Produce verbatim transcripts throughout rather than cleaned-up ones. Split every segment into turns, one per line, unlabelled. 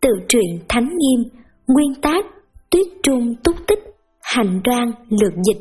Tự truyện Thánh Nghiêm, nguyên tác Tuyết Trung Túc Tích, hành đoan lược dịch.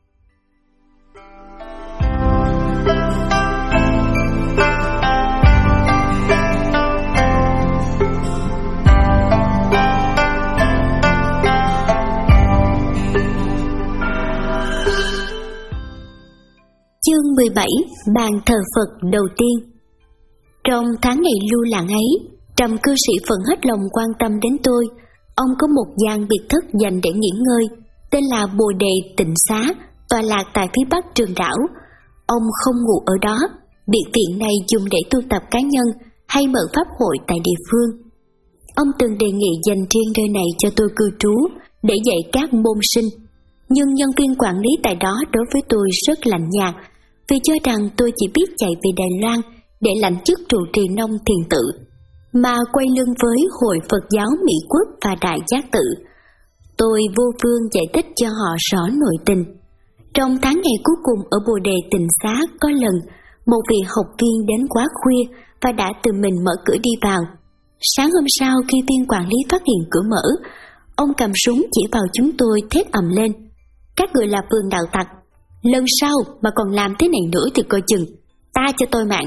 Chương mười bảy, bàn thờ Phật đầu tiên. Trong tháng ngày lưu lãng ấy, Trầm cư sĩ phần hết lòng quan tâm đến tôi. Ông có một gian biệt thất dành để nghỉ ngơi, tên là Bồ Đề Tịnh Xá, tọa lạc tại phía bắc Trường Đảo. Ông không ngủ ở đó, biệt viện này dùng để tu tập cá nhân hay mở pháp hội tại địa phương. Ông từng đề nghị dành riêng nơi này cho tôi cư trú để dạy các môn sinh, nhưng nhân viên quản lý tại đó đối với tôi rất lạnh nhạt, vì cho rằng tôi chỉ biết chạy về Đài Loan để lãnh chức trụ trì nông thiền tự, mà quay lưng với Hội Phật giáo Mỹ Quốc và Đại Giác Tự. Tôi vô phương giải thích cho họ rõ nội tình. Trong tháng ngày cuối cùng ở Bồ Đề Tịnh Xá, có lần một vị học viên đến quá khuya và đã tự mình mở cửa đi vào. Sáng hôm sau, khi viên quản lý phát hiện cửa mở, ông cầm súng chỉ vào chúng tôi thét ầm lên: "Các người là phường đạo tặc, lần sau mà còn làm thế này nữa thì coi chừng, ta cho tôi mạng."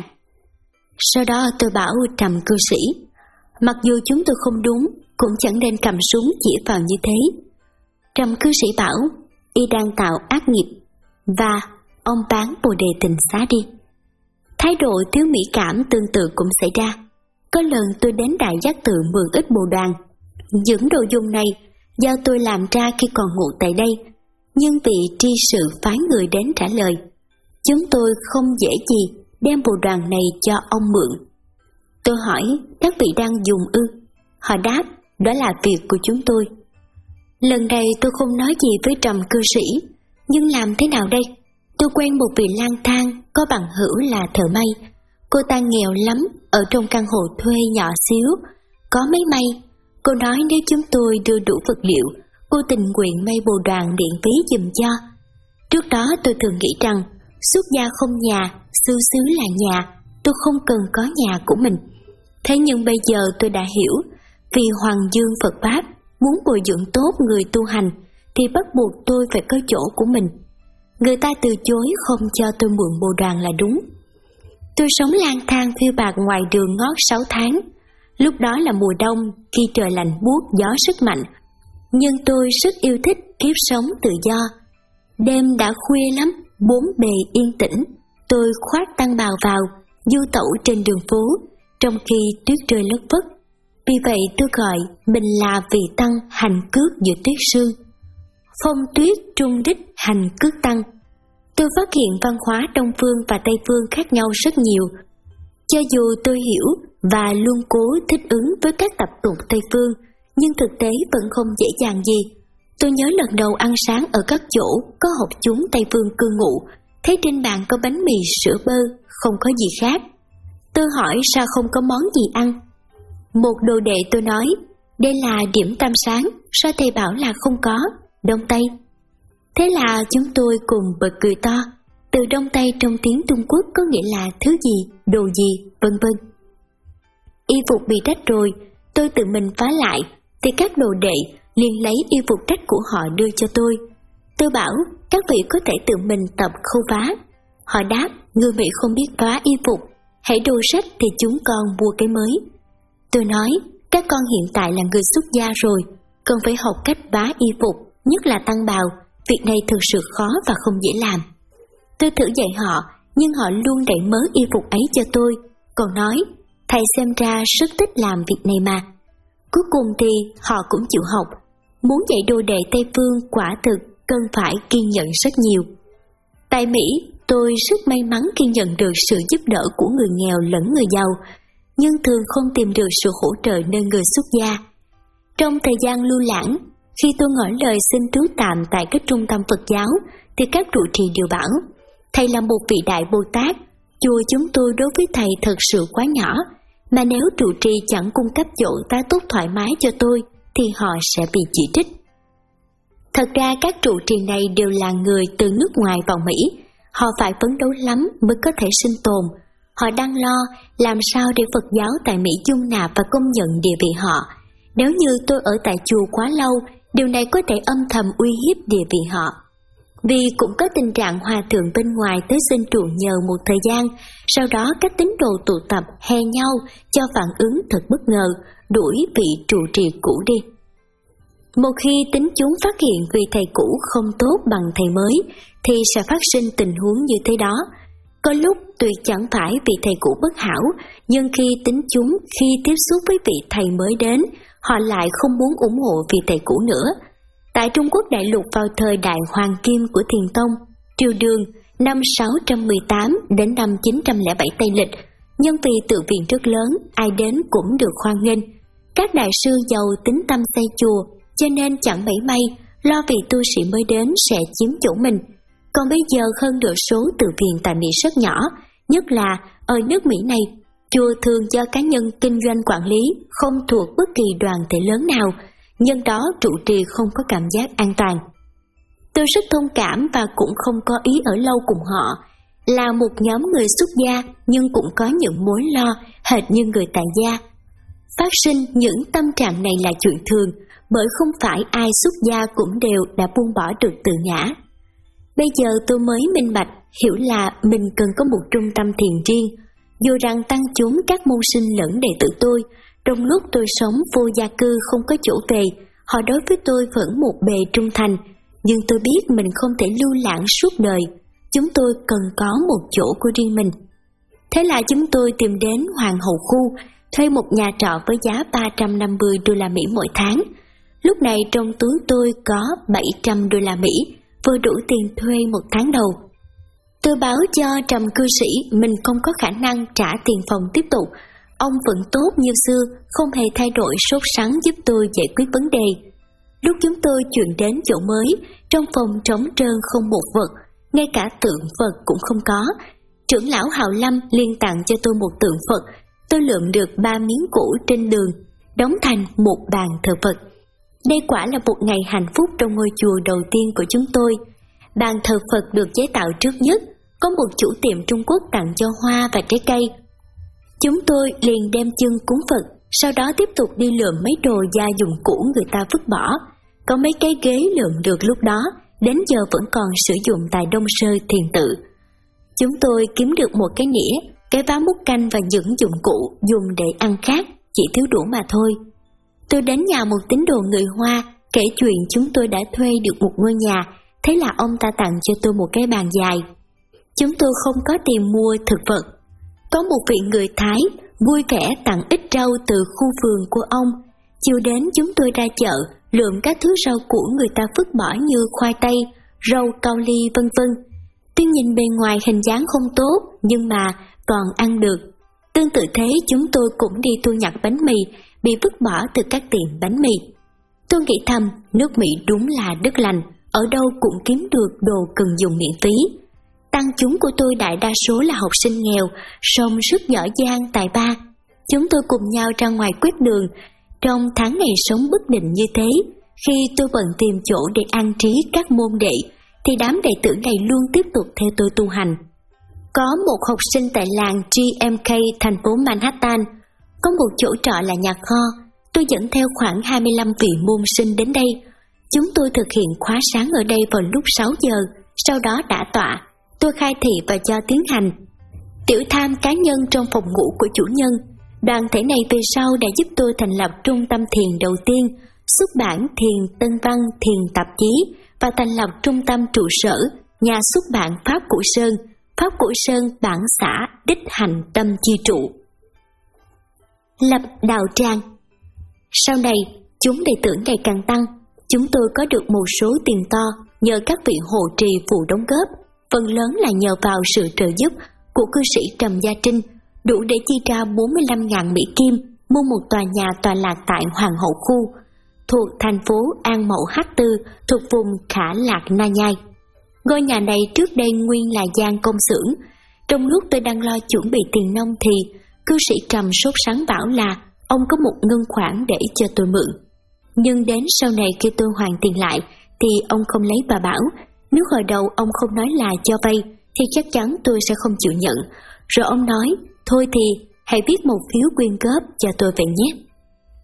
Sau đó tôi bảo Trầm cư sĩ, mặc dù chúng tôi không đúng, cũng chẳng nên cầm súng chỉ vào như thế. Trầm cư sĩ bảo y đang tạo ác nghiệp, và ông bán Bồ Đề Tịnh Xá đi. Thái độ thiếu mỹ cảm tương tự cũng xảy ra. Có lần tôi đến Đại Giác Tự mượn ít bồ đoàn. Những đồ dùng này do tôi làm ra khi còn ngủ tại đây, nhưng vị tri sự phái người đến trả lời: "Chúng tôi không dễ gì đem bộ đoàn này cho ông mượn." Tôi hỏi: "Các vị đang dùng ư?" Họ đáp: "Đó là việc của chúng tôi." Lần này tôi không nói gì với Trầm cư sĩ, nhưng làm thế nào đây? Tôi quen một vị lang thang có bằng hữu là thợ may. Cô ta nghèo lắm, ở trong căn hộ thuê nhỏ xíu, có mấy may. Cô nói nếu chúng tôi đưa đủ vật liệu, cô tình nguyện may bộ đoàn miễn phí giùm cho. Trước đó tôi thường nghĩ rằng xuất gia không nhà, xứ xứ là nhà, tôi không cần có nhà của mình. Thế nhưng bây giờ tôi đã hiểu, vì Hoàng Dương Phật Pháp muốn bồi dưỡng tốt người tu hành thì bắt buộc tôi phải có chỗ của mình. Người ta từ chối không cho tôi mượn bộ đoàn là đúng. Tôi sống lang thang phiêu bạt ngoài đường ngót sáu tháng. Lúc đó là mùa đông, khi trời lạnh buốt, gió rất mạnh, nhưng tôi rất yêu thích kiếp sống tự do. Đêm đã khuya lắm, bốn bề yên tĩnh, tôi khoác tăng bào vào, du tẩu trên đường phố, trong khi tuyết rơi lất phất. Vì vậy tôi gọi mình là vị tăng hành cước giữa tuyết sương. Phong tuyết trung đích hành cước tăng. Tôi phát hiện văn hóa Đông Phương và Tây Phương khác nhau rất nhiều. Cho dù tôi hiểu và luôn cố thích ứng với các tập tục Tây Phương, nhưng thực tế vẫn không dễ dàng gì. Tôi nhớ lần đầu ăn sáng ở các chỗ có học chúng Tây Phương cư ngụ, thấy trên bàn có bánh mì sữa bơ, không có gì khác. Tôi hỏi sao không có món gì ăn. Một đồ đệ tôi nói, đây là điểm tâm sáng, sao thầy bảo là không có, Đông Tây. Thế là chúng tôi cùng bật cười to. Từ Đông Tây trong tiếng Trung Quốc có nghĩa là thứ gì, đồ gì, vân vân. Y phục bị rách rồi, tôi tự mình phá lại, thì các đồ đệ liền lấy y phục rách của họ đưa cho tôi. Tôi bảo các vị có thể tự mình tập khâu vá. Họ đáp, người Mỹ không biết vá y phục, hãy đồ rách thì chúng con mua cái mới. Tôi nói, các con hiện tại là người xuất gia rồi, cần phải học cách vá y phục, nhất là tăng bào. Việc này thực sự khó và không dễ làm. Tôi thử dạy họ, nhưng họ luôn đẩy mớ y phục ấy cho tôi, còn nói, thầy xem ra rất thích làm việc này mà. Cuối cùng thì họ cũng chịu học. Muốn dạy đồ đệ Tây Phương quả thực cần phải kiên nhẫn rất nhiều. Tại Mỹ, tôi rất may mắn khi nhận được sự giúp đỡ của người nghèo lẫn người giàu, nhưng thường không tìm được sự hỗ trợ nơi người xuất gia. Trong thời gian lưu lãng, khi tôi ngỏ lời xin trú tạm tại các trung tâm Phật giáo, thì các trụ trì đều bảo, thầy là một vị đại Bồ Tát, chùa chúng tôi đối với thầy thật sự quá nhỏ, mà nếu trụ trì chẳng cung cấp chỗ tá túc thoải mái cho tôi, thì họ sẽ bị chỉ trích. Thật ra các trụ trì này đều là người từ nước ngoài vào Mỹ, họ phải phấn đấu lắm mới có thể sinh tồn. Họ đang lo làm sao để Phật giáo tại Mỹ dung nạp và công nhận địa vị họ. Nếu như tôi ở tại chùa quá lâu, điều này có thể âm thầm uy hiếp địa vị họ. Vì cũng có tình trạng hòa thượng bên ngoài tới xin trụ nhờ một thời gian, sau đó các tín đồ tụ tập he nhau cho phản ứng thật bất ngờ, đuổi vị trụ trì cũ đi. Một khi tín chúng phát hiện vị thầy cũ không tốt bằng thầy mới, thì sẽ phát sinh tình huống như thế đó. Có lúc tuy chẳng phải vị thầy cũ bất hảo, nhưng khi tín chúng khi tiếp xúc với vị thầy mới đến, họ lại không muốn ủng hộ vị thầy cũ nữa. Tại Trung Quốc đại lục vào thời đại hoàng kim của Thiền Tông, Triều Đường năm sáu trăm mười tám đến năm chín trăm lẻ bảy Tây Lịch, nhân vì tự viện rất lớn, ai đến cũng được hoan nghênh. Các đại sư giàu tính tâm xây chùa, cho nên chẳng mảy may lo vị tu sĩ mới đến sẽ chiếm chỗ mình. Còn bây giờ hơn nửa số tự viện tại Mỹ rất nhỏ, nhất là ở nước Mỹ này, chùa thường do cá nhân kinh doanh quản lý, không thuộc bất kỳ đoàn thể lớn nào, nhân đó trụ trì không có cảm giác an toàn. Tôi rất thông cảm và cũng không có ý ở lâu cùng họ, là một nhóm người xuất gia nhưng cũng có những mối lo hệt như người tại gia. Phát sinh những tâm trạng này là chuyện thường, bởi không phải ai xuất gia cũng đều đã buông bỏ được tự ngã. Bây giờ tôi mới minh bạch, hiểu là mình cần có một trung tâm thiền riêng, dù rằng tăng chúng các môn sinh lẫn đệ tử tôi, trong lúc tôi sống vô gia cư không có chỗ về, họ đối với tôi vẫn một bề trung thành, nhưng tôi biết mình không thể lưu lãng suốt đời, chúng tôi cần có một chỗ của riêng mình. Thế là chúng tôi tìm đến Hoàng Hậu Khu, thuê một nhà trọ với giá ba trăm năm mươi đô la Mỹ mỗi tháng. Lúc này trong túi tôi có bảy trăm đô la Mỹ, vừa đủ tiền thuê một tháng đầu. Tôi báo cho trầm cư sĩ mình không có khả năng trả tiền phòng tiếp tục. Ông vẫn tốt như xưa, không hề thay đổi, sốt sắng giúp tôi giải quyết vấn đề. Lúc chúng tôi chuyển đến chỗ mới, trong phòng trống trơn không một vật, ngay cả tượng Phật cũng không có. Trưởng lão Hào Lâm liền tặng cho tôi một tượng Phật. Tôi lượm được ba miếng cũ trên đường, đóng thành một bàn thờ Phật. Đây quả là một ngày hạnh phúc trong ngôi chùa đầu tiên của chúng tôi. Bàn thờ Phật được chế tạo trước nhất, có một chủ tiệm Trung Quốc tặng cho hoa và trái cây. Chúng tôi liền đem chân cúng Phật, sau đó tiếp tục đi lượm mấy đồ gia dụng cũ người ta vứt bỏ. Có mấy cái ghế lượm được lúc đó, đến giờ vẫn còn sử dụng tại Đông Sơ thiền tự. Chúng tôi kiếm được một cái nĩa, cái vá múc canh và những dụng cụ dùng để ăn khác, chỉ thiếu đũa mà thôi. Tôi đến nhà một tín đồ người Hoa, kể chuyện chúng tôi đã thuê được một ngôi nhà, thế là ông ta tặng cho tôi một cái bàn dài. Chúng tôi không có tiền mua thực vật. Có một vị người Thái vui vẻ tặng ít rau từ khu vườn của ông. Chiều đến chúng tôi ra chợ, lượm các thứ rau củ người ta vứt bỏ như khoai tây, rau cao ly vân vân. Tuy nhìn bề ngoài hình dáng không tốt, nhưng mà còn ăn được. Tương tự thế chúng tôi cũng đi thu nhặt bánh mì bị vứt bỏ từ các tiệm bánh mì. Tôi nghĩ thầm, nước Mỹ đúng là đất lành, ở đâu cũng kiếm được đồ cần dùng miễn phí. Tăng chúng của tôi đại đa số là học sinh nghèo, song rất giỏi giang tài ba. Chúng tôi cùng nhau ra ngoài quét đường. Trong tháng ngày sống bất định như thế, khi tôi bận tìm chỗ để an trí các môn đệ, thì đám đệ tử này luôn tiếp tục theo tôi tu hành. Có một học sinh tại làng G M K thành phố Manhattan, có một chỗ trọ là nhà kho. Tôi dẫn theo khoảng hai mươi lăm vị môn sinh đến đây. Chúng tôi thực hiện khóa sáng ở đây vào lúc sáu giờ, sau đó đã tọa. Tôi khai thị và cho tiến hành tiểu tham cá nhân trong phòng ngủ của chủ nhân. Đoàn thể này về sau đã giúp tôi thành lập trung tâm thiền đầu tiên, xuất bản Thiền Tân Văn Thiền tạp chí và thành lập trung tâm trụ sở nhà xuất bản Pháp Cụ Sơn, Pháp Cụ Sơn bản xã đích hành tâm chi trụ. Lập đạo tràng. Sau này, chúng đệ tử ngày càng tăng, chúng tôi có được một số tiền to nhờ các vị hộ trì phụ đóng góp, phần lớn là nhờ vào sự trợ giúp của cư sĩ Trầm Gia Trinh, đủ để chi ra bốn mươi lăm nghìn Mỹ Kim mua một tòa nhà tọa lạc tại Hoàng Hậu Khu, thuộc thành phố An Mậu Hắc Tư, thuộc vùng Khả Lạc Na Nhai. Ngôi nhà này trước đây nguyên là gian công xưởng. Trong lúc tôi đang lo chuẩn bị tiền nông thì cư sĩ Trầm sốt sắng bảo là ông có một ngân khoản để cho tôi mượn. Nhưng đến sau này khi tôi hoàn tiền lại thì ông không lấy và bảo nếu hồi đầu ông không nói là cho vay thì chắc chắn tôi sẽ không chịu nhận. Rồi ông nói thôi thì hãy viết một phiếu quyên góp cho tôi vậy nhé.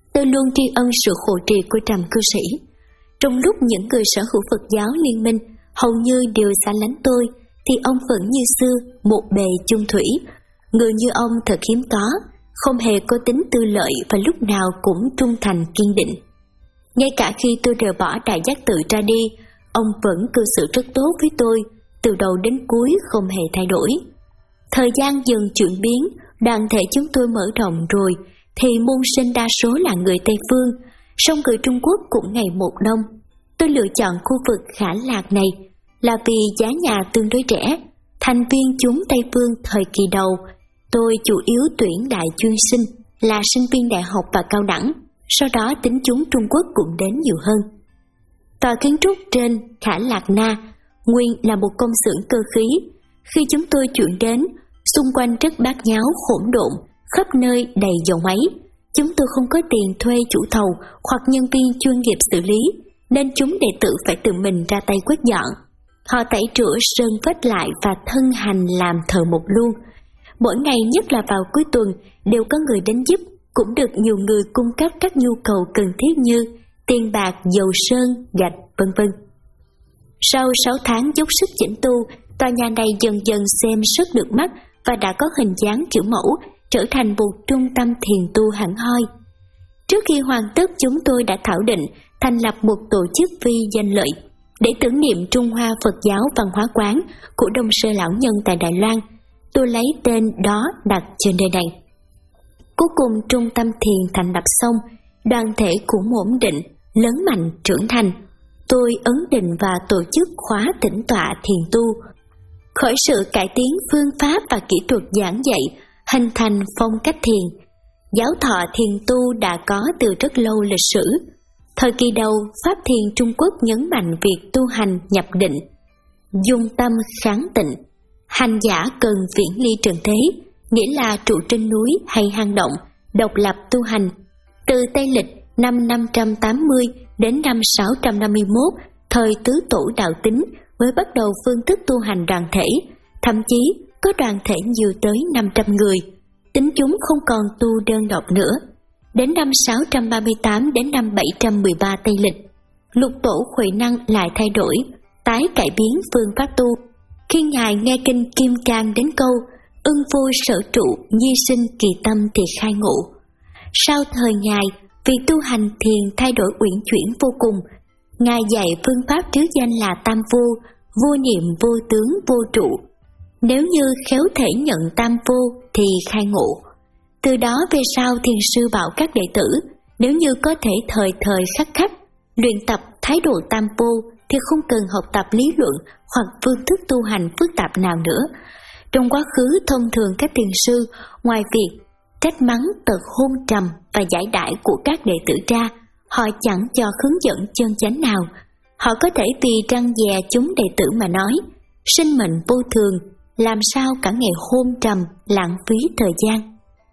Tôi luôn tri ân sự hộ trì của Trầm cư sĩ. Trong lúc những người sở hữu Phật giáo liên minh hầu như đều xa lánh tôi, thì ông vẫn như xưa, một bề chung thủy. Người như ông thật hiếm có, không hề có tính tư lợi và lúc nào cũng trung thành kiên định. Ngay cả khi tôi rời bỏ Đại Giác Tự ra đi, ông vẫn cư xử rất tốt với tôi, từ đầu đến cuối không hề thay đổi. Thời gian dần chuyển biến, đoàn thể chúng tôi mở rộng rồi, thì môn sinh đa số là người Tây Phương, song người Trung Quốc cũng ngày một đông. Tôi lựa chọn khu vực Khả Lạc này là vì giá nhà tương đối rẻ. Thành viên chúng Tây Phương thời kỳ đầu, tôi chủ yếu tuyển đại chuyên sinh là sinh viên đại học và cao đẳng, sau đó tính chúng Trung Quốc cũng đến nhiều hơn. Tòa kiến trúc trên Khả Lạc Na nguyên là một công xưởng cơ khí. Khi chúng tôi chuyển đến, xung quanh rất bát nháo hỗn độn, khắp nơi đầy dầu máy. Chúng tôi không có tiền thuê chủ thầu hoặc nhân viên chuyên nghiệp xử lý, nên chúng đệ tử phải tự mình ra tay quét dọn. Họ tẩy rửa sơn vết lại và thân hành làm thợ mộc luôn. Mỗi ngày, nhất là vào cuối tuần, đều có người đến giúp, cũng được nhiều người cung cấp các nhu cầu cần thiết như tiền bạc, dầu sơn, gạch, vân vân. Sau sáu tháng dốc sức chỉnh tu, tòa nhà này dần dần xem sức được mắt và đã có hình dáng kiểu mẫu, trở thành một trung tâm thiền tu hẳn hoi. Trước khi hoàn tất, chúng tôi đã thảo định thành lập một tổ chức phi danh lợi để tưởng niệm Trung Hoa Phật giáo Văn hóa Quán của Đông Sơ lão nhân tại Đài Loan. Tôi lấy tên đó đặt trên nơi này. Cuối cùng trung tâm thiền thành lập xong, đoàn thể cũng ổn định, lớn mạnh, trưởng thành. Tôi ấn định và tổ chức khóa tĩnh tọa thiền tu, khởi sự cải tiến phương pháp và kỹ thuật giảng dạy, hình thành phong cách thiền. Giáo thọ thiền tu đã có từ rất lâu lịch sử. Thời kỳ đầu, Pháp thiền Trung Quốc nhấn mạnh việc tu hành nhập định, dung tâm kháng tịnh. Hành giả cần viễn ly trần thế, nghĩa là trụ trên núi hay hang động, độc lập tu hành. Từ Tây Lịch năm năm trăm tám mươi đến năm sáu trăm năm mươi mốt, thời tứ tổ đạo tính mới bắt đầu phương thức tu hành đoàn thể, thậm chí có đoàn thể nhiều tới năm trăm người. Tính chúng không còn tu đơn độc nữa. Đến năm sáu trăm ba mươi tám đến năm bảy trăm mười ba Tây Lịch, lục tổ Huệ Năng lại thay đổi, tái cải biến phương pháp tu. Khi Ngài nghe kinh Kim Cang đến câu ưng vô sở trụ, nhi sinh kỳ tâm thì khai ngộ. Sau thời Ngài, việc tu hành thiền thay đổi uyển chuyển vô cùng. Ngài dạy phương pháp trứ danh là tam vô, vô niệm, vô tướng, vô trụ. Nếu như khéo thể nhận tam vô thì khai ngộ. Từ đó về sau, thiền sư bảo các đệ tử, nếu như có thể thời thời khắc khắc luyện tập thái độ tam vô thì không cần học tập lý luận hoặc phương thức tu hành phức tạp nào nữa. Trong quá khứ, thông thường các thiền sư ngoài việc trách mắng tật hôn trầm và giải đãi của các đệ tử ra, họ chẳng cho hướng dẫn chân chánh nào. Họ có thể vì răn dè chúng đệ tử mà nói, sinh mệnh vô thường, làm sao cả ngày hôn trầm, lãng phí thời gian.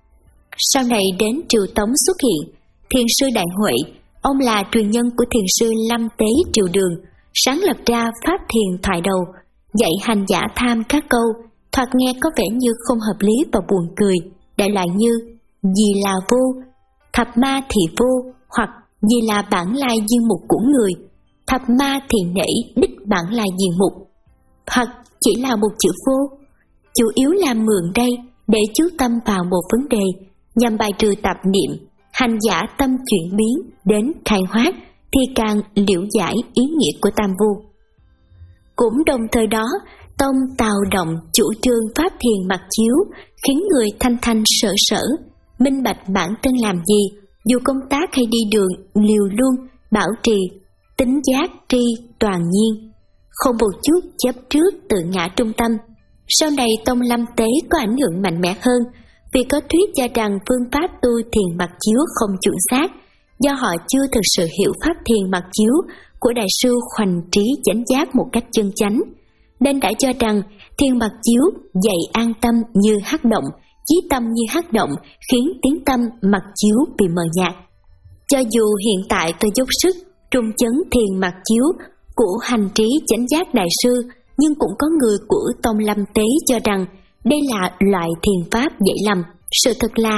Sau này đến Triều Tống xuất hiện thiền sư Đại Huệ. Ông là truyền nhân của thiền sư Lâm Tế Triều Đường, sáng lập ra pháp thiền thoại đầu, dạy hành giả tham các câu thoạt nghe có vẻ như không hợp lý và buồn cười, đại loại như gì là vô, thập ma thì vô, hoặc gì là bản lai diên mục của người, thập ma thì nể đích bản lai diên mục, hoặc chỉ là một chữ vô. Chủ yếu là mượn đây để chú tâm vào một vấn đề, nhằm bài trừ tạp niệm. Hành giả tâm chuyển biến đến khai hóa thì càng liễu giải ý nghĩa của tam vô. Cũng đồng thời đó, tông Tào Động chủ trương pháp thiền mặc chiếu, khiến người thanh thanh sở sở, minh bạch bản thân làm gì, dù công tác hay đi đường, liều luôn bảo trì tính giác tri toàn nhiên, không một chút chấp trước tự ngã trung tâm. Sau này tông Lâm Tế có ảnh hưởng mạnh mẽ hơn, vì có thuyết cho rằng phương pháp tu thiền mặc chiếu không chuẩn xác, do họ chưa thực sự hiểu pháp thiền mặc chiếu của đại sư Khoành Trí chánh giác một cách chân chánh, nên đã cho rằng thiền mặc chiếu dạy an tâm như hắc động, chí tâm như hắc động, khiến tiếng tâm mặc chiếu bị mờ nhạt. Cho dù hiện tại tôi dốc sức trung chấn thiền mặc chiếu của Hành Trí chánh giác đại sư, nhưng cũng có người của tông Lâm Tế cho rằng đây là loại thiền pháp dạy lầm. Sự thật là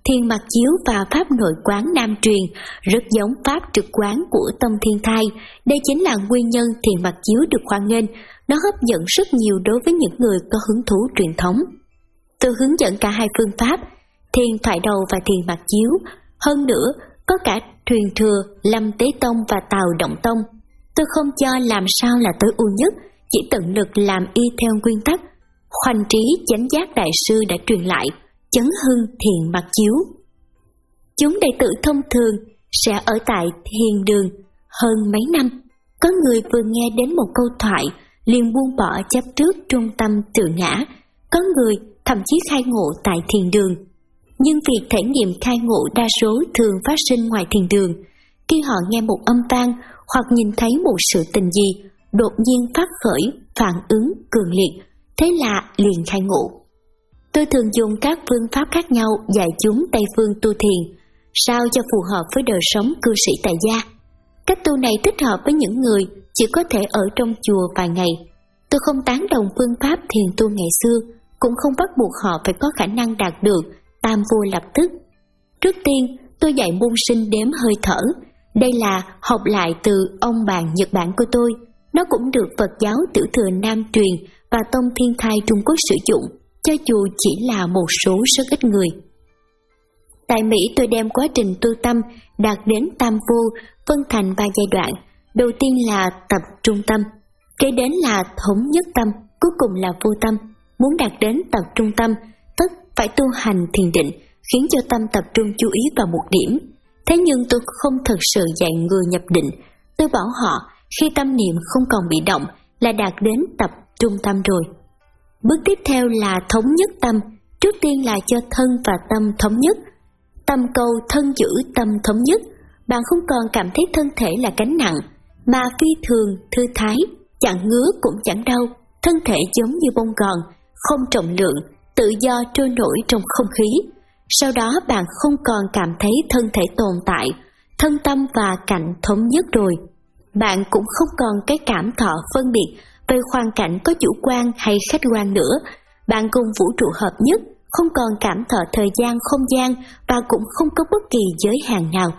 Thiền mặc chiếu và pháp nội quán Nam truyền rất giống pháp trực quán của Tông Thiên Thai. Đây chính là nguyên nhân thiền mặc chiếu được hoan nghênh, nó hấp dẫn rất nhiều đối với những người có hứng thú truyền thống. Tôi hướng dẫn cả hai phương pháp, thiền thoại đầu và thiền mặc chiếu. Hơn nữa, có cả Thuyền Thừa, Lâm Tế Tông và Tào Động Tông. Tôi không cho làm sao là tối ưu nhất, chỉ tận lực làm y theo nguyên tắc Khoanh Trí Chánh Giác Đại Sư đã truyền lại, chấn hưng thiền mặc chiếu. Chúng đệ tử thông thường sẽ ở tại thiền đường hơn mấy năm. Có người vừa nghe đến một câu thoại liền buông bỏ chấp trước trung tâm tự ngã, có người thậm chí khai ngộ tại thiền đường. Nhưng việc thể nghiệm khai ngộ đa số thường phát sinh ngoài thiền đường, khi họ nghe một âm vang hoặc nhìn thấy một sự tình gì, đột nhiên phát khởi phản ứng cường liệt, thế là liền khai ngộ. Tôi thường dùng các phương pháp khác nhau dạy chúng Tây phương tu thiền, sao cho phù hợp với đời sống cư sĩ tại gia. Cách tu này thích hợp với những người chỉ có thể ở trong chùa vài ngày. Tôi không tán đồng phương pháp thiền tu ngày xưa, cũng không bắt buộc họ phải có khả năng đạt được tam vô lập tức. Trước tiên, tôi dạy môn sinh đếm hơi thở. Đây là học lại từ ông bạn Nhật Bản của tôi. Nó cũng được Phật giáo Tiểu Thừa Nam truyền và Tông Thiên Thai Trung Quốc sử dụng, cho dù chỉ là một số rất ít người. Tại Mỹ, tôi đem quá trình tu tâm đạt đến tam vô phân thành ba giai đoạn. Đầu tiên là tập trung tâm, kế đến là thống nhất tâm, cuối cùng là vô tâm. Muốn đạt đến tập trung tâm, tất phải tu hành thiền định, khiến cho tâm tập trung chú ý vào một điểm. Thế nhưng tôi không thật sự dạy người nhập định. Tôi bảo họ khi tâm niệm không còn bị động là đạt đến tập trung tâm rồi. Bước tiếp theo là thống nhất tâm. Trước tiên là cho thân và tâm thống nhất. Tâm cầu thân giữ tâm thống nhất. Bạn không còn cảm thấy thân thể là gánh nặng, mà phi thường thư thái, chẳng ngứa cũng chẳng đau. Thân thể giống như bông gòn, không trọng lượng, tự do trôi nổi trong không khí. Sau đó bạn không còn cảm thấy thân thể tồn tại, thân tâm và cảnh thống nhất rồi. Bạn cũng không còn cái cảm thọ phân biệt về hoàn cảnh có chủ quan hay khách quan nữa. Bạn cùng vũ trụ hợp nhất, không còn cảm thọ thời gian không gian và cũng không có bất kỳ giới hạn nào.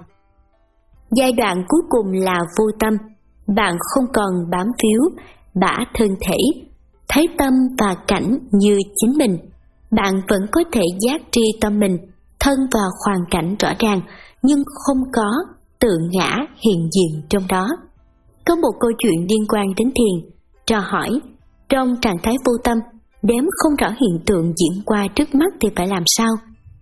Giai đoạn cuối cùng là vô tâm. Bạn không còn bám phiếu, bả thân thể, thấy tâm và cảnh như chính mình. Bạn vẫn có thể giác tri tâm mình, thân và hoàn cảnh rõ ràng, nhưng không có tự ngã hiện diện trong đó. Có một câu chuyện liên quan đến thiền. Trò hỏi, trong trạng thái vô tâm, đếm không rõ hiện tượng diễn qua trước mắt thì phải làm sao?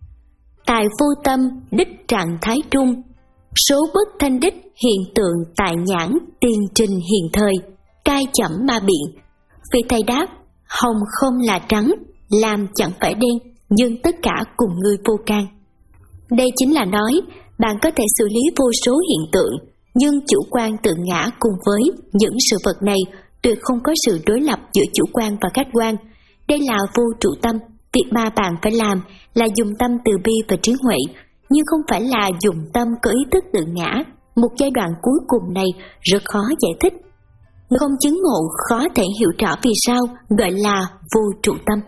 Tại vô tâm, đích trạng thái trung, số bất thanh đích hiện tượng tại nhãn tiền trình hiện thời, cai chẩm ma biện. Vị thầy đáp, hồng không là trắng, làm chẳng phải đen, nhưng tất cả cùng ngươi vô can. Đây chính là nói, bạn có thể xử lý vô số hiện tượng, nhưng chủ quan tự ngã cùng với những sự vật này tuyệt không có sự đối lập giữa chủ quan và khách quan. Đây là vô trụ tâm. Việc mà bạn phải làm là dùng tâm từ bi và trí huệ, nhưng không phải là dùng tâm có ý thức tự ngã. Một giai đoạn cuối cùng này rất khó giải thích. Người không chứng ngộ khó thể hiểu rõ vì sao gọi là vô trụ tâm.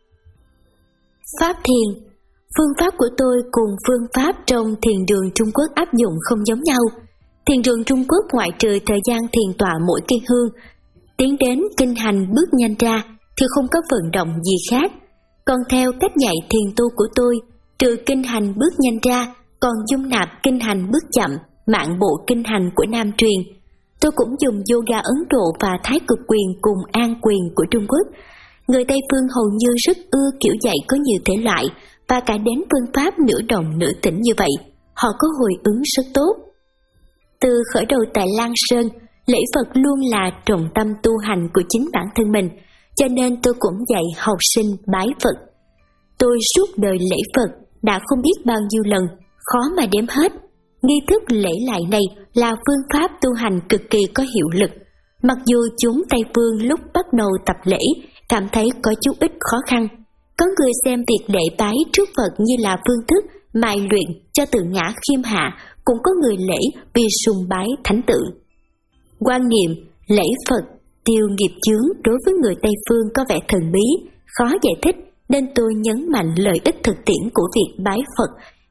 Pháp thiền. Phương pháp của tôi cùng phương pháp trong thiền đường Trung Quốc áp dụng không giống nhau. Thiền đường Trung Quốc ngoại trừ thời gian thiền tọa mỗi cây hương, tiến đến kinh hành bước nhanh ra thì không có vận động gì khác. Còn theo cách dạy thiền tu của tôi, trừ kinh hành bước nhanh ra, còn dung nạp kinh hành bước chậm, mạng bộ kinh hành của Nam truyền. Tôi cũng dùng yoga Ấn Độ và Thái Cực quyền cùng An quyền của Trung Quốc. Người Tây phương hầu như rất ưa kiểu dạy có nhiều thể loại và cả đến phương pháp nửa đồng nửa tĩnh như vậy, họ có hồi ứng rất tốt. Từ khởi đầu tại Lan Sơn, lễ Phật luôn là trọng tâm tu hành của chính bản thân mình, cho nên tôi cũng dạy học sinh bái Phật. Tôi suốt đời lễ Phật đã không biết bao nhiêu lần, khó mà đếm hết. Nghi thức lễ lại này là phương pháp tu hành cực kỳ có hiệu lực. Mặc dù chúng Tây phương lúc bắt đầu tập lễ cảm thấy có chút ít khó khăn. Có người xem việc lễ bái trước Phật như là phương thức mài luyện cho tự ngã khiêm hạ, cũng có người lễ vì sùng bái thánh tượng. Quan niệm lễ Phật tiêu nghiệp chướng đối với người Tây phương có vẻ thần bí, khó giải thích, nên tôi nhấn mạnh lợi ích thực tiễn của việc bái Phật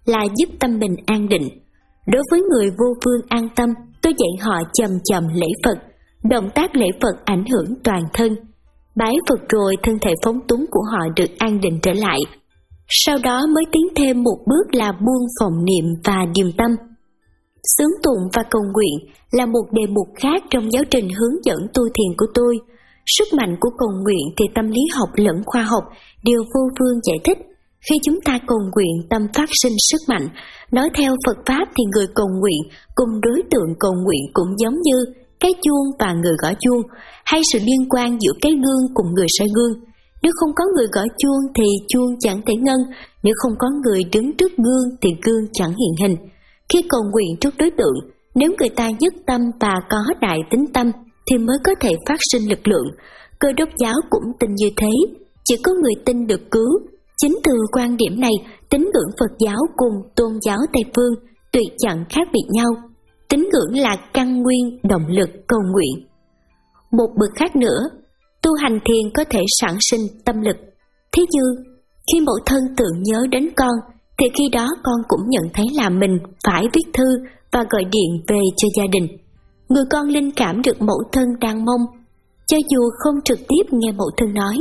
là giúp tâm mình an định. Đối với người vô phương an tâm, tôi dạy họ chậm chậm lễ Phật. Động tác lễ Phật ảnh hưởng toàn thân. Bái Phật rồi thân thể phóng túng của họ được an định trở lại. Sau đó mới tiến thêm một bước là buông phòng niệm và điềm tâm. Xướng tụng và cầu nguyện là một đề mục khác trong giáo trình hướng dẫn tu thiền của tôi. Sức mạnh của cầu nguyện thì tâm lý học lẫn khoa học đều vô phương giải thích. Khi chúng ta cầu nguyện, tâm phát sinh sức mạnh. Nói theo Phật Pháp thì người cầu nguyện cùng đối tượng cầu nguyện cũng giống như cái chuông và người gõ chuông, hay sự liên quan giữa cái gương cùng người soi gương. Nếu không có người gõ chuông thì chuông chẳng thể ngân, nếu không có người đứng trước gương thì gương chẳng hiện hình. Khi cầu nguyện trước đối tượng, nếu người ta nhất tâm và có đại tín tâm thì mới có thể phát sinh lực lượng. Cơ đốc giáo cũng tin như thế, chỉ có người tin được cứu. Chính từ quan điểm này, tín ngưỡng Phật giáo cùng tôn giáo Tây phương tuyệt chẳng khác biệt nhau. Tín ngưỡng là căn nguyên động lực cầu nguyện. Một bậc khác nữa, tu hành thiền có thể sản sinh tâm lực. Thí như, khi mẫu thân tưởng nhớ đến con, thì khi đó con cũng nhận thấy là mình phải viết thư và gọi điện về cho gia đình. Người con linh cảm được mẫu thân đang mong, cho dù không trực tiếp nghe mẫu thân nói.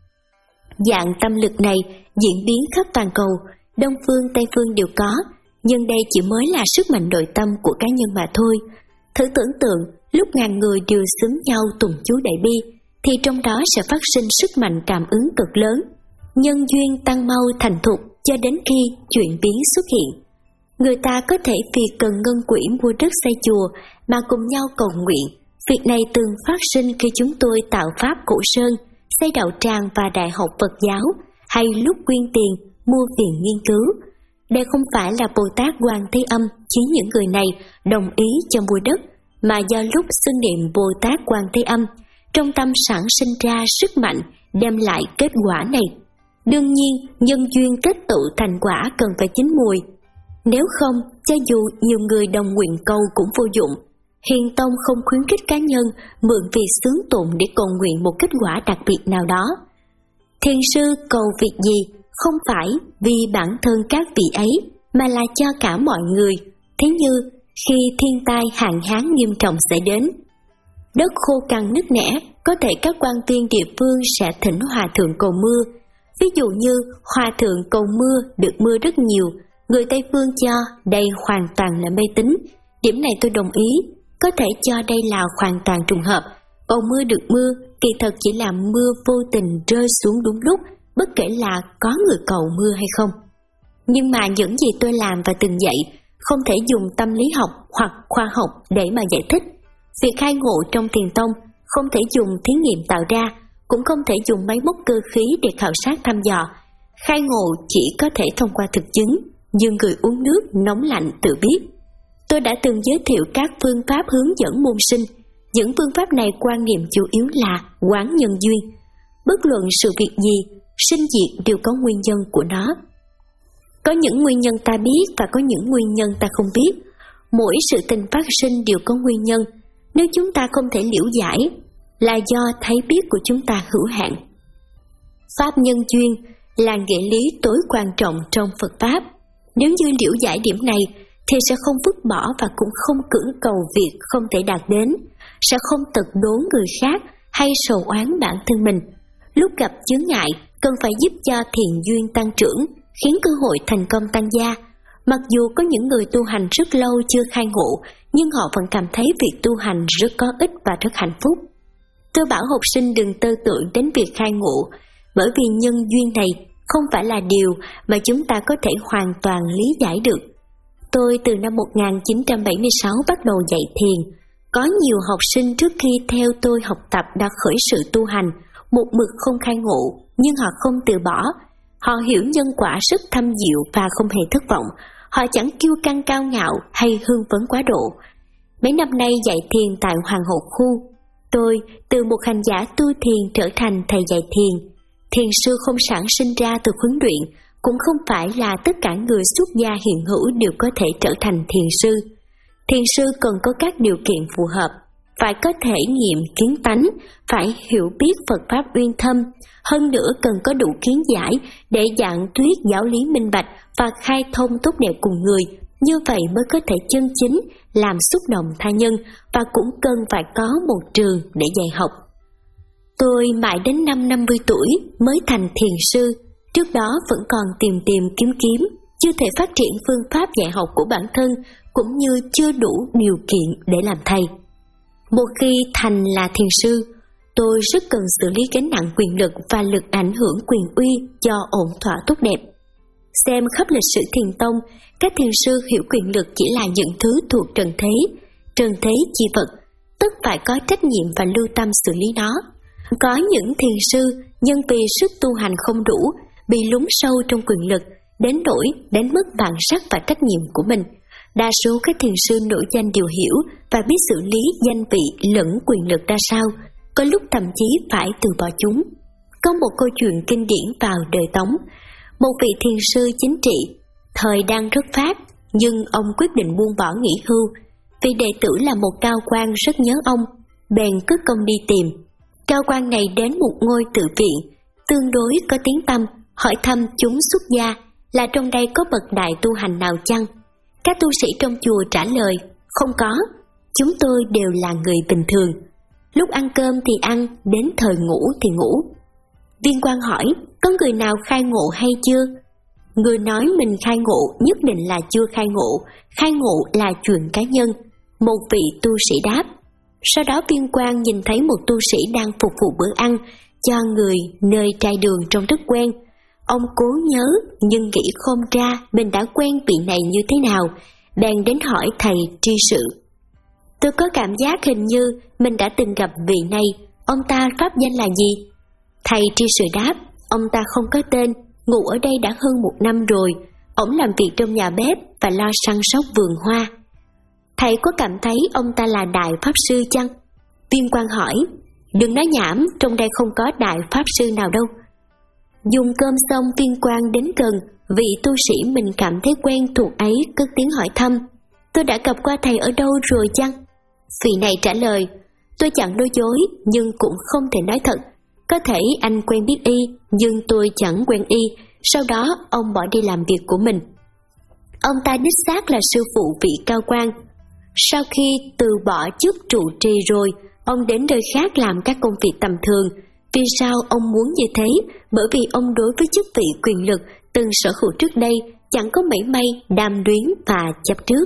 Dạng tâm lực này diễn biến khắp toàn cầu, Đông phương Tây phương đều có, nhưng đây chỉ mới là sức mạnh nội tâm của cá nhân mà thôi. Thử tưởng tượng, lúc ngàn người đều xúm nhau tụng chú đại bi, thì trong đó sẽ phát sinh sức mạnh cảm ứng cực lớn. Nhân duyên tăng mau thành thục cho đến khi chuyển biến xuất hiện. Người ta có thể vì cần ngân quỹ mua đất xây chùa mà cùng nhau cầu nguyện. Việc này từng phát sinh khi chúng tôi tạo pháp Cổ Sơn, xây đạo tràng và đại học Phật giáo, hay lúc quyên tiền mua viện nghiên cứu. Đây không phải là Bồ Tát Quan Thế Âm chỉ những người này đồng ý cho mua đất, mà do lúc xưng niệm Bồ Tát Quan Thế Âm, trong tâm sản sinh ra sức mạnh đem lại kết quả này. Đương nhiên, nhân duyên kết tụ thành quả cần phải chín mùi. Nếu không, cho dù nhiều người đồng nguyện cầu cũng vô dụng. Hiền Tông không khuyến khích cá nhân mượn việc xướng tụng để cầu nguyện một kết quả đặc biệt nào đó. Thiền sư cầu việc gì không phải vì bản thân các vị ấy, mà là cho cả mọi người. Thế như khi thiên tai hạn hán nghiêm trọng xảy đến, đất khô cằn nứt nẻ, có thể các quan viên địa phương sẽ thỉnh hòa thượng cầu mưa. Ví dụ như hòa thượng cầu mưa được mưa rất nhiều, người Tây phương cho đây hoàn toàn là mê tín. Điểm này tôi đồng ý, có thể cho đây là hoàn toàn trùng hợp. Cầu mưa được mưa, kỳ thật chỉ là mưa vô tình rơi xuống đúng lúc, bất kể là có người cầu mưa hay không. Nhưng mà những gì tôi làm và từng dạy không thể dùng tâm lý học hoặc khoa học để mà giải thích. Việc khai ngộ trong thiền tông không thể dùng thí nghiệm tạo ra, cũng không thể dùng máy móc cơ khí để khảo sát thăm dò. Khai ngộ chỉ có thể thông qua thực chứng, như người uống nước nóng lạnh tự biết. Tôi đã từng giới thiệu các phương pháp hướng dẫn môn sinh. Những phương pháp này quan niệm chủ yếu là quán nhân duyên. Bất luận sự việc gì, sinh diệt đều có nguyên nhân của nó. Có những nguyên nhân ta biết và có những nguyên nhân ta không biết. Mỗi sự tình phát sinh đều có nguyên nhân. Nếu chúng ta không thể liễu giải, là do thấy biết của chúng ta hữu hạn. Pháp nhân duyên là nghĩa lý tối quan trọng trong Phật Pháp. Nếu như liễu giải điểm này thì sẽ không vứt bỏ và cũng không cưỡng cầu việc không thể đạt đến, sẽ không tật đố người khác hay sầu oán bản thân mình. Lúc gặp chướng ngại, cần phải giúp cho thiện duyên tăng trưởng, khiến cơ hội thành công tăng gia. Mặc dù có những người tu hành rất lâu chưa khai ngộ, nhưng họ vẫn cảm thấy việc tu hành rất có ích và rất hạnh phúc. Tôi bảo học sinh đừng tơ tưởng đến việc khai ngộ, bởi vì nhân duyên này không phải là điều mà chúng ta có thể hoàn toàn lý giải được. Tôi từ năm một nghìn chín trăm bảy mươi sáu bắt đầu dạy thiền. Có nhiều học sinh trước khi theo tôi học tập đã khởi sự tu hành, một mực không khai ngộ, nhưng họ không từ bỏ. Họ hiểu nhân quả rất thâm diệu và không hề thất vọng. Họ chẳng kiêu căng cao ngạo hay hưng phấn quá độ. Mấy năm nay dạy thiền tại Hoàng Hậu Khu, tôi từ một hành giả tu thiền trở thành thầy dạy thiền. Thiền sư không sản sinh ra từ huấn luyện, cũng không phải là tất cả người xuất gia hiện hữu đều có thể trở thành thiền sư. Thiền sư cần có các điều kiện phù hợp. phải có thể nghiệm kiến tánh, phải hiểu biết Phật Pháp uyên thâm, hơn nữa cần có đủ kiến giải để giảng thuyết giáo lý minh bạch và khai thông tốt đẹp cùng người, như vậy mới có thể chân chính làm xúc động tha nhân và cũng cần phải có một trường để dạy học. Tôi mãi đến năm năm mươi tuổi mới thành thiền sư, trước đó vẫn còn tìm tìm kiếm kiếm, chưa thể phát triển phương pháp dạy học của bản thân, cũng như chưa đủ điều kiện để làm thầy. Một khi thành là thiền sư, tôi rất cần xử lý gánh nặng quyền lực và lực ảnh hưởng quyền uy cho ổn thỏa tốt đẹp. Xem khắp lịch sử thiền tông, các thiền sư hiểu quyền lực chỉ là những thứ thuộc trần thế, trần thế chi vật, tất phải có trách nhiệm và lưu tâm xử lý nó. Có những thiền sư nhân vì sức tu hành không đủ, bị lún sâu trong quyền lực, đến nỗi đánh mất bản sắc và trách nhiệm của mình. Đa số các thiền sư nổi danh đều hiểu và biết xử lý danh vị lẫn quyền lực ra sao, có lúc thậm chí phải từ bỏ chúng. Có một câu chuyện kinh điển vào đời Tống. Một vị thiền sư chính trị, thời đang rất phát, nhưng ông quyết định buông bỏ nghỉ hưu. Vị đệ tử là một cao quan rất nhớ ông, bèn cất công đi tìm. Cao quan này đến một ngôi tự viện, tương đối có tiếng tăm, hỏi thăm chúng xuất gia là trong đây có bậc đại tu hành nào chăng? Các tu sĩ trong chùa trả lời, không có, chúng tôi đều là người bình thường. Lúc ăn cơm thì ăn, đến thời ngủ thì ngủ. Viên quan hỏi, có người nào khai ngộ hay chưa? Người nói mình khai ngộ nhất định là chưa khai ngộ, khai ngộ là chuyện cá nhân. Một vị tu sĩ đáp. Sau đó viên quan nhìn thấy một tu sĩ đang phục vụ bữa ăn cho người nơi trai đường trông rất quen. Ông cố nhớ nhưng nghĩ không ra mình đã quen vị này như thế nào, bèn đến hỏi thầy tri sự. Tôi có cảm giác hình như mình đã từng gặp vị này, ông ta pháp danh là gì? Thầy tri sự đáp, ông ta không có tên, ngụ ở đây đã hơn một năm rồi, ông làm việc trong nhà bếp và lo săn sóc vườn hoa. Thầy có cảm thấy ông ta là đại pháp sư chăng? Viên quan hỏi, đừng nói nhảm, trong đây không có đại pháp sư nào đâu. Dùng cơm xong, viên quan đến gần vị tu sĩ mình cảm thấy quen thuộc ấy, cất tiếng hỏi thăm, tôi đã gặp qua thầy ở đâu rồi chăng? Vị này trả lời, tôi chẳng nói dối nhưng cũng không thể nói thật. Có thể anh quen biết y, nhưng tôi chẳng quen y. Sau đó ông bỏ đi làm việc của mình. Ông ta đích xác là sư phụ vị cao quan. Sau khi từ bỏ chức trụ trì rồi, ông đến nơi khác làm các công việc tầm thường. Vì sao ông muốn như thế? Bởi vì ông đối với chức vị quyền lực từng sở hữu trước đây chẳng có mảy may đam đuyến và chấp trước.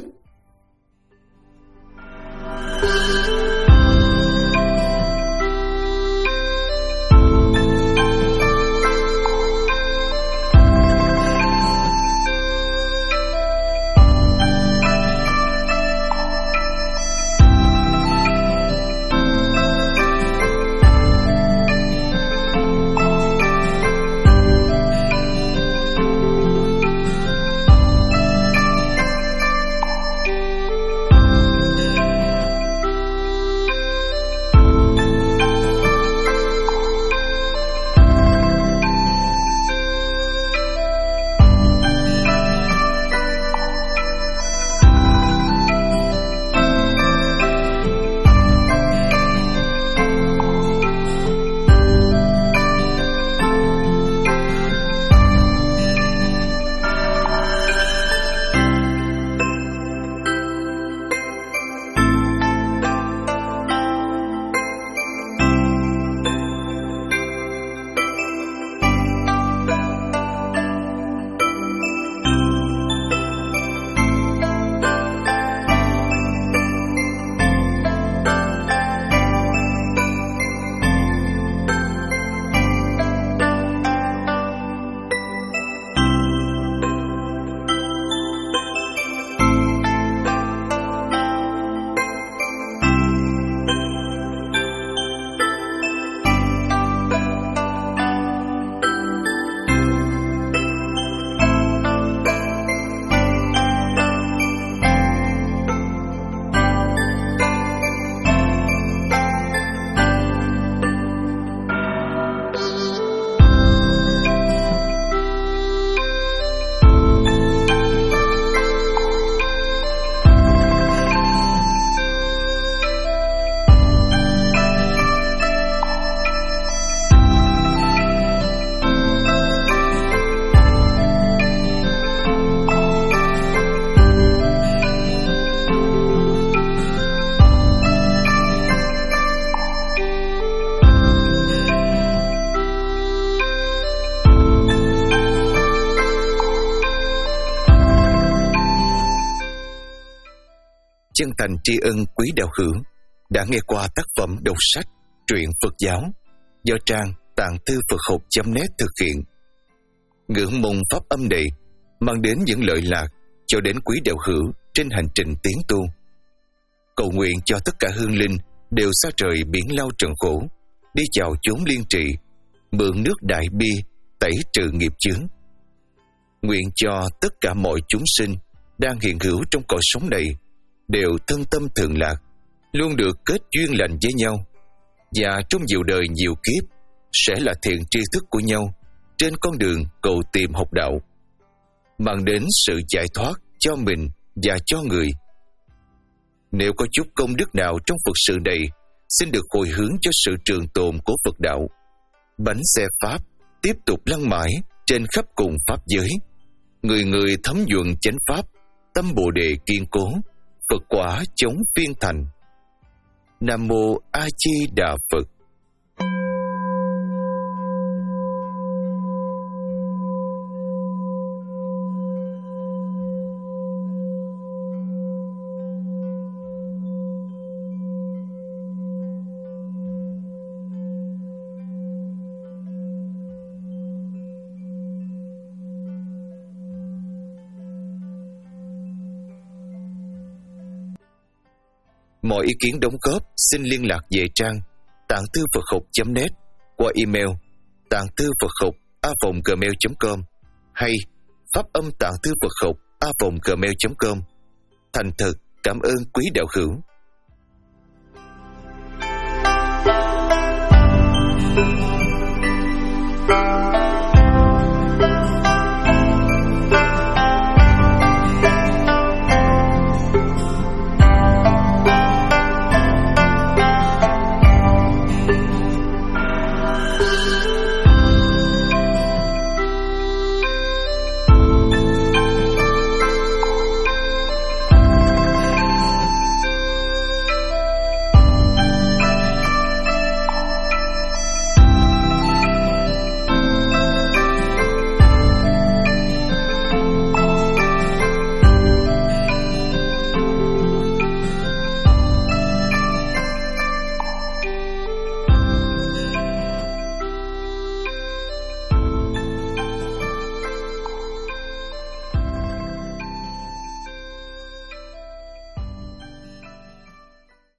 chân thành tri ân quý đạo hữu đã nghe qua tác phẩm đọc sách truyện Phật giáo do trang tạng thư Phật học chấm net thực hiện. Ngưỡng mong pháp âm này mang đến những lợi lạc cho đến quý đạo hữu trên hành trình tiến tu. Cầu nguyện cho tất cả hương linh đều xa trời biển lao trần khổ, đi vào chốn liên trị, mượn nước đại bi tẩy trừ nghiệp chướng. Nguyện cho tất cả mọi chúng sinh đang hiện hữu trong cõi sống này đều thân tâm thường lạc, luôn được kết duyên lành với nhau, và trong nhiều đời nhiều kiếp sẽ là thiện tri thức của nhau trên con đường cầu tìm học đạo, mang đến sự giải thoát cho mình và cho người. Nếu có chút công đức nào trong Phật sự này, xin được hồi hướng cho sự trường tồn của Phật đạo. Bánh xe Pháp tiếp tục lăn mãi trên khắp cùng Pháp giới. Người người thấm nhuần chánh Pháp, tâm Bồ Đề kiên cố, Phật quả chống phiên thành. Nam Mô A Di Đà Phật. Mọi ý kiến đóng góp xin liên lạc về trang tạng thư Phật học chấm net qua email tạng thư Phật học a vòng gmail chấm com hay pháp âm tạng thư Phật học a vòng gmail chấm com. Thành thật cảm ơn quý đạo hữu.